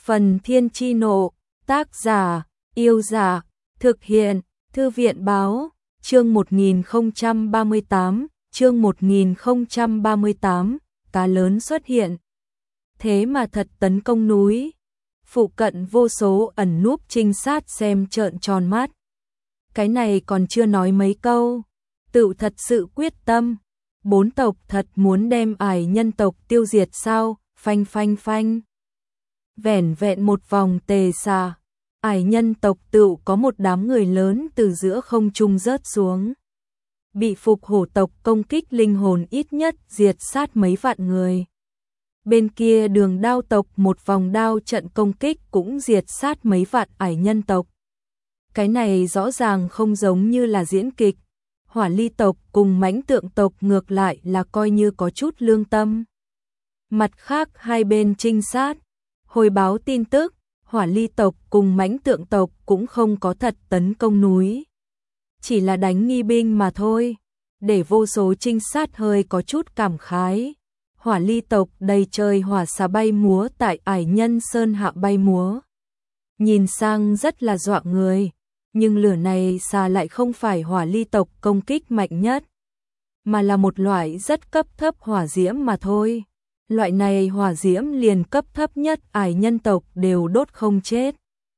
Phần Thiên Chi Nộ, tác giả, Yêu Giả, thực hiện, Thư viện Báo, chương 1038, chương 1038, cá lớn xuất hiện. Thế mà thật tấn công núi. Phụ cận vô số ẩn núp trinh sát xem trợn tròn mắt. Cái này còn chưa nói mấy câu, tự thật sự quyết tâm. 4 tộc thật muốn đem ải nhân tộc tiêu diệt sao? Phanh phanh phanh. Vẻn vẹn một vòng tề xà, ải nhân tộc tự có một đám người lớn từ giữa không trung rớt xuống. Bị phục hổ tộc công kích linh hồn ít nhất diệt sát mấy vạn người. Bên kia Đường Đao tộc một vòng đao trận công kích cũng diệt sát mấy vạn ải nhân tộc. Cái này rõ ràng không giống như là diễn kịch. Hỏa Ly tộc cùng Mãnh Tượng tộc ngược lại là coi như có chút lương tâm. Mặt khác hai bên trinh sát hồi báo tin tức, Hỏa Ly tộc cùng Mãnh Tượng tộc cũng không có thật tấn công núi. Chỉ là đánh nghi binh mà thôi, để vô số trinh sát hơi có chút cảm khái. Hỏa Ly tộc đầy trời hỏa xà bay múa tại ải nhân sơn hạ bay múa. Nhìn sang rất là dọa người, nhưng lửa này xà lại không phải Hỏa Ly tộc công kích mạnh nhất, mà là một loại rất cấp thấp hỏa diễm mà thôi. Loại này hỏa diễm liền cấp thấp nhất ải nhân tộc đều đốt không chết.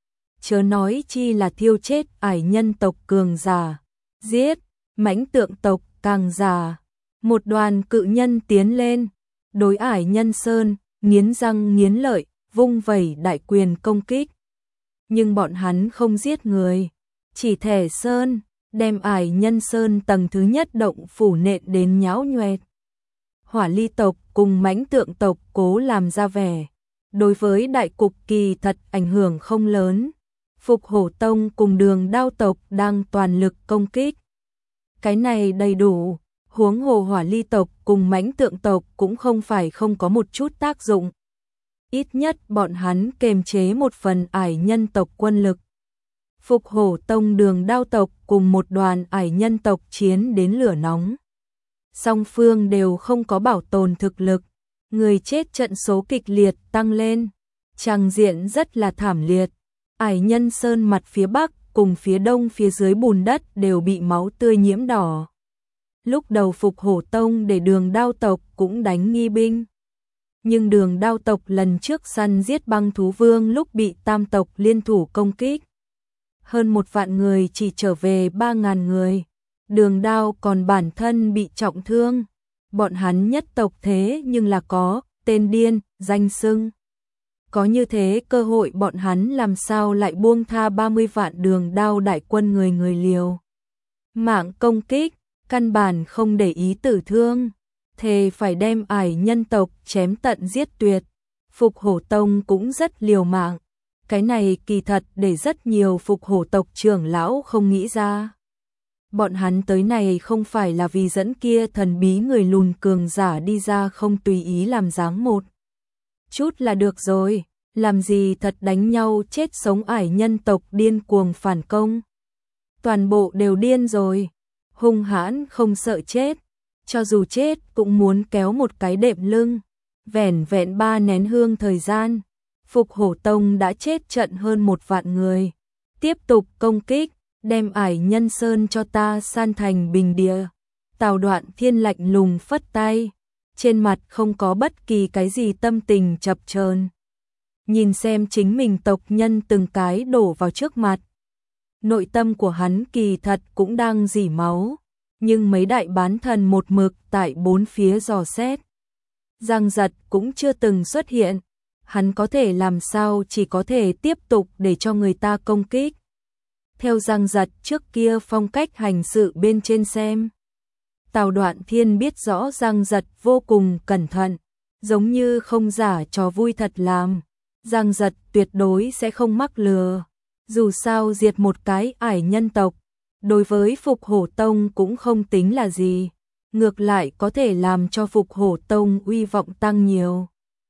Chớ nói chi là thiêu chết ải nhân tộc cường giả. Giết, Mãnh Tượng tộc càng giả. Một đoàn cự nhân tiến lên, đối ải nhân sơn, nghiến răng nghiến lợi, vung vẩy đại quyền công kích. Nhưng bọn hắn không giết người, chỉ thẻ sơn, đem ải nhân sơn tầng thứ nhất động phủ nện đến nhão nhoẹt. Hỏa Ly tộc cùng Mãnh Tượng tộc cố làm ra vẻ, đối với đại cục kỳ thật ảnh hưởng không lớn. Phục Hổ tông cùng Đường Đao tộc đang toàn lực công kích. Cái này đầy đủ, huống hồ Hỏa Ly tộc cùng Mãnh Tượng tộc cũng không phải không có một chút tác dụng. Ít nhất bọn hắn kềm chế một phần ải nhân tộc quân lực. Phục Hổ tông Đường Đao tộc cùng một đoàn ải nhân tộc chiến đến lửa nóng. Song phương đều không có bảo tồn thực lực, người chết trận số kịch liệt tăng lên, tràng diện rất là thảm liệt. Ải nhân sơn mặt phía bắc cùng phía đông phía dưới bùn đất đều bị máu tươi nhiễm đỏ. Lúc đầu Phục Hổ tông để Đường Đao tộc cũng đánh nghi binh, nhưng Đường Đao tộc lần trước săn giết băng thú vương lúc bị tam tộc liên thủ công kích, hơn 1 vạn người chỉ trở về 3.000 người. Đường Đao còn bản thân bị trọng thương. Bọn hắn nhất tộc thế nhưng là có tên điên, danh xưng. Có như thế cơ hội bọn hắn làm sao lại buông tha 30 vạn Đường Đao đại quân người liều. Mạng công kích, căn bản không để ý tử thương. Thề phải đem ải nhân tộc chém tận giết tuyệt. Phục Hổ tông cũng rất liều mạng. Cái này kỳ thật để rất nhiều Phục Hổ tộc trưởng lão không nghĩ ra. Bọn hắn tới này không phải là vì dẫn kia thần bí người lùn cường giả đi ra không tùy ý làm dáng một chút là được rồi, làm gì thật đánh nhau chết sống ải nhân tộc điên cuồng phản công. Toàn bộ đều điên rồi, hung hãn không sợ chết, cho dù chết cũng muốn kéo một cái đệm lưng. Vẻn vẹn 3 nén hương thời gian, Phục Hổ tông đã chết trận hơn 1 vạn người. Tiếp tục công kích, đem ải nhân sơn cho ta san thành bình địa. Tào Đoạn Thiên lạnh lùng phất tay, trên mặt không có bất kỳ cái gì tâm tình chập chờn. Nhìn xem chính mình tộc nhân từng cái đổ vào trước mặt. Nội tâm của hắn kỳ thật cũng đang rỉ máu, nhưng mấy đại bán thần một mực tại 4 phía dò xét. Giang Giật cũng chưa từng xuất hiện, hắn có thể làm sao, chỉ có thể tiếp tục để cho người ta công kích. Theo Giang Giật trước kia phong cách hành sự bên trên xem, Tào Đoạn Thiên biết rõ Giang Giật vô cùng cẩn thận, giống như không giả trò vui thật làm. Giang Giật tuyệt đối sẽ không mắc lừa. Dù sao diệt một cái ải nhân tộc, đối với Phục Hổ tông cũng không tính là gì, ngược lại có thể làm cho Phục Hổ tông uy vọng tăng nhiều.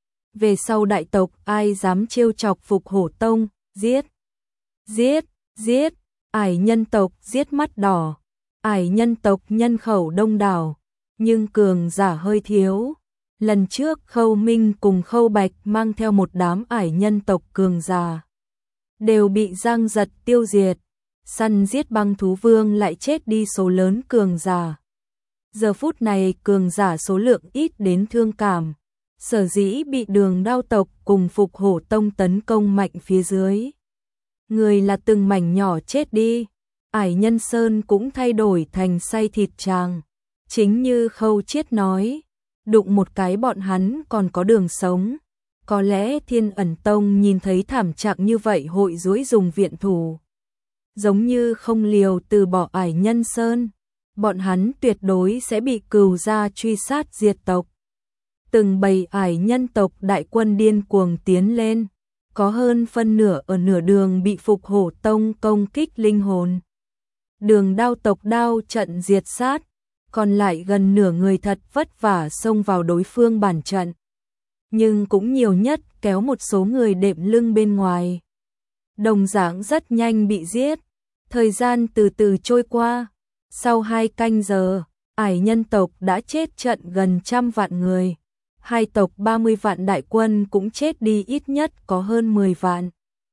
Về sau đại tộc ai dám trêu chọc Phục Hổ tông, giết, giết, giết. Ải nhân tộc giết mắt đỏ. Ải nhân tộc nhân khẩu đông đảo, nhưng cường giả hơi thiếu. Lần trước Khâu Minh cùng Khâu Bạch mang theo một đám ải nhân tộc cường giả, đều bị Giang Giật tiêu diệt, săn giết băng thú vương lại chết đi số lớn cường giả. Giờ phút này cường giả số lượng ít đến thương cảm, sở dĩ bị Đường Đao tộc cùng Phục Hổ tông tấn công mạnh phía dưới. Người là từng mảnh nhỏ chết đi, ải nhân sơn cũng thay đổi thành xay thịt tràng. Chính như Khâu Chiết nói, đụng một cái bọn hắn còn có đường sống. Có lẽ Thiên Ẩn Tông nhìn thấy thảm trạng như vậy hội dối dùng viện thủ. Giống như không liều từ bỏ ải nhân sơn, bọn hắn tuyệt đối sẽ bị cừu gia truy sát diệt tộc. Từng bầy ải nhân tộc đại quân điên cuồng tiến lên, có hơn phân nửa ở nửa đường bị Phục Hổ tông công kích linh hồn. Đường Đao tộc đao trận diệt sát, còn lại gần nửa người thật vất vả xông vào đối phương bản trận. Nhưng cũng nhiều nhất kéo một số người đệm lưng bên ngoài. Đồng dạng rất nhanh bị giết, thời gian từ từ trôi qua. Sau 2 canh giờ, ải nhân tộc đã chết trận gần 100 vạn người. Hai tộc 30 vạn đại quân cũng chết đi ít nhất có hơn 10 vạn.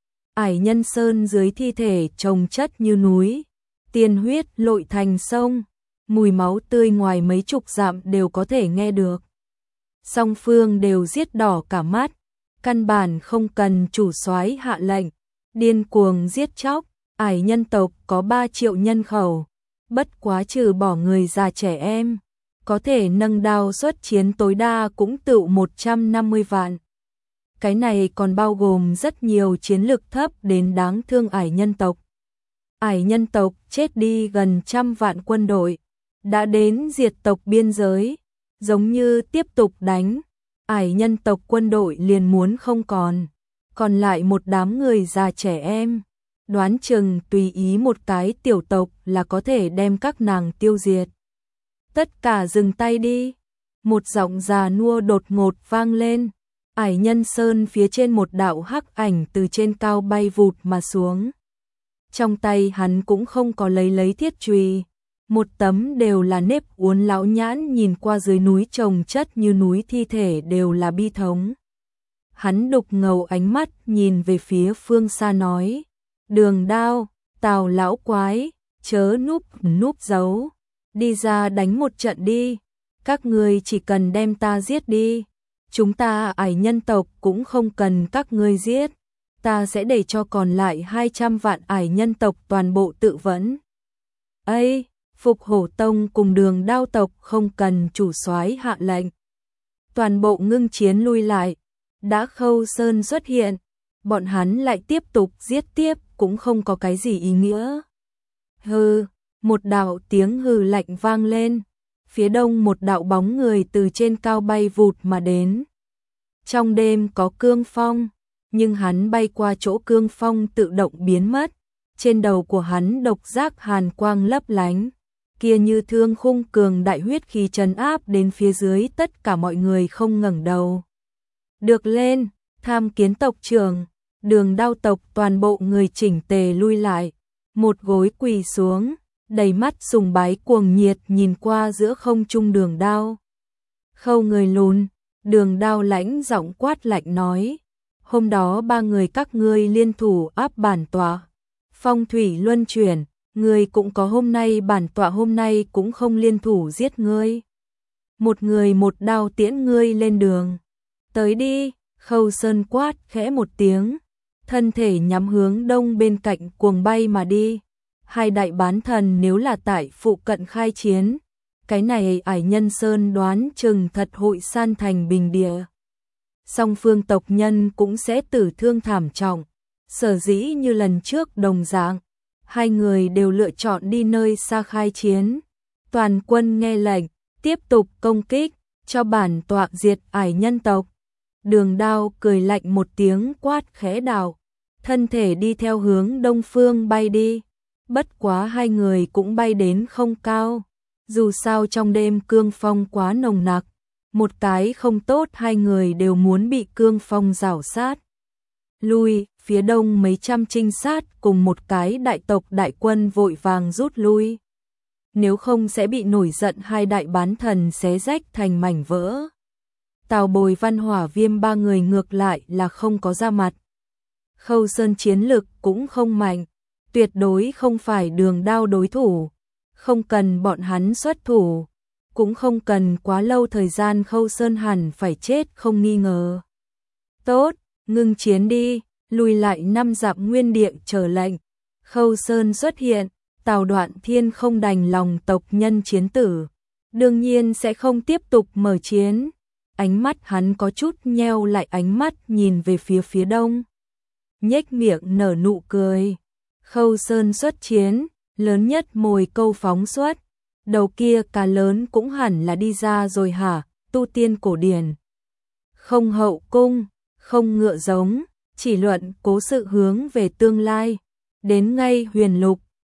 Ải nhân sơn dưới thi thể chồng chất như núi, tiên huyết lội thành sông, mùi máu tươi ngoài mấy chục dặm đều có thể nghe được. Song phương đều giết đỏ cả mắt, căn bản không cần chủ soái hạ lệnh, điên cuồng giết chóc. Ải nhân tộc có 3 triệu nhân khẩu, bất quá trừ bỏ người già trẻ em, có thể nâng đao xuất chiến tối đa cũng tựu 150 vạn. Cái này còn bao gồm rất nhiều chiến lực thấp đến đáng thương ải nhân tộc. Ải nhân tộc chết đi gần 100 vạn quân đội, đã đến diệt tộc biên giới, giống như tiếp tục đánh, ải nhân tộc quân đội liền muốn không còn lại một đám người già trẻ em. Đoán chừng tùy ý một cái tiểu tộc là có thể đem các nàng tiêu diệt. Tất cả dừng tay đi. Một giọng già nua đột ngột vang lên. Ải nhân sơn phía trên một đạo hắc ảnh từ trên cao bay vụt mà xuống. Trong tay hắn cũng không có lấy thiết chùy, một tấm đều là nếp uốn lão nhãn, nhìn qua dưới núi chồng chất như núi thi thể đều là bi thống. Hắn đục ngầu ánh mắt nhìn về phía phương xa nói: Đường Đao, Tào lão quái, chớ núp giấu, đi ra đánh một trận đi, các ngươi chỉ cần đem ta giết đi, chúng ta ải nhân tộc cũng không cần các ngươi giết, ta sẽ để cho còn lại 200 vạn ải nhân tộc toàn bộ tự vẫn. Ây, Phục Hổ tông cùng Đường Đao tộc không cần chủ soái hạ lệnh, toàn bộ ngưng chiến lui lại. Đã Khâu Sơn xuất hiện, bọn hắn lại tiếp tục giết tiếp cũng không có cái gì ý nghĩa. Hừ, một đạo tiếng hừ lạnh vang lên, phía đông một đạo bóng người từ trên cao bay vụt mà đến. Trong đêm có cương phong, nhưng hắn bay qua chỗ cương phong tự động biến mất, trên đầu của hắn độc giác hàn quang lấp lánh, kia như thương khung cường đại huyết khí trấn áp đến phía dưới tất cả mọi người không ngẩng đầu. Được lên, Tham Kiến tộc trưởng. Đường Đao tộc toàn bộ người chỉnh tề lui lại, một gối quỳ xuống, đầy mắt sùng bái cuồng nhiệt nhìn qua giữa không trung Đường Đao. Khâu người lùn, Đường Đao lãnh giọng quát lạnh nói: hôm đó 3 người các ngươi liên thủ áp bản tọa, phong thủy luân chuyển, ngươi cũng có hôm nay, bản tọa hôm nay cũng không liên thủ giết ngươi. Một người một đao tiễn ngươi lên đường. Tới đi, Khâu Sơn quát khẽ một tiếng, thân thể nhắm hướng đông bên cạnh cuồng bay mà đi. Hai đại bán thần nếu là tại phụ cận khai chiến, cái này ải nhân sơn đoán chừng thật hội san thành bình địa. Song phương tộc nhân cũng sẽ tử thương thảm trọng, sở dĩ như lần trước đồng dạng, hai người đều lựa chọn đi nơi xa khai chiến. Toàn quân nghe lệnh, tiếp tục công kích, cho bản tọa diệt ải nhân tộc. Đường Đao cười lạnh một tiếng quát khẽ đạo, thân thể đi theo hướng đông phương bay đi. Bất quá hai người cũng bay đến không cao, dù sao trong đêm cương phong quá nồng nặc, một cái không tốt hai người đều muốn bị cương phong rảo sát. Lui, phía đông mấy trăm trinh sát cùng một cái đại tộc đại quân vội vàng rút lui. Nếu không sẽ bị nổi giận hai đại bán thần xé rách thành mảnh vỡ. Tào Bồi Văn Hỏa Viêm ba người ngược lại là không có ra mặt. Khâu Sơn chiến lực cũng không mạnh, tuyệt đối không phải Đường Đao đối thủ, không cần bọn hắn xuất thủ, cũng không cần quá lâu thời gian Khâu Sơn hẳn phải chết không nghi ngờ. Tốt, ngưng chiến đi, lùi lại 5 dặm nguyên địa chờ lệnh. Khâu Sơn xuất hiện, Tào Đoạn Thiên không đành lòng tộc nhân chiến tử, đương nhiên sẽ không tiếp tục mở chiến. Ánh mắt hắn có chút nheo lại, ánh mắt nhìn về phía đông, nhếch miệng nở nụ cười. Khâu Sơn xuất chiến, lớn nhất mồi câu phóng xuất, đầu kia cá lớn cũng hẳn là đi ra rồi hả? Tu tiên cổ điển, không hậu cung, không ngựa giống, chỉ luận cố sự hướng về tương lai. Đến ngay Huyền Lục,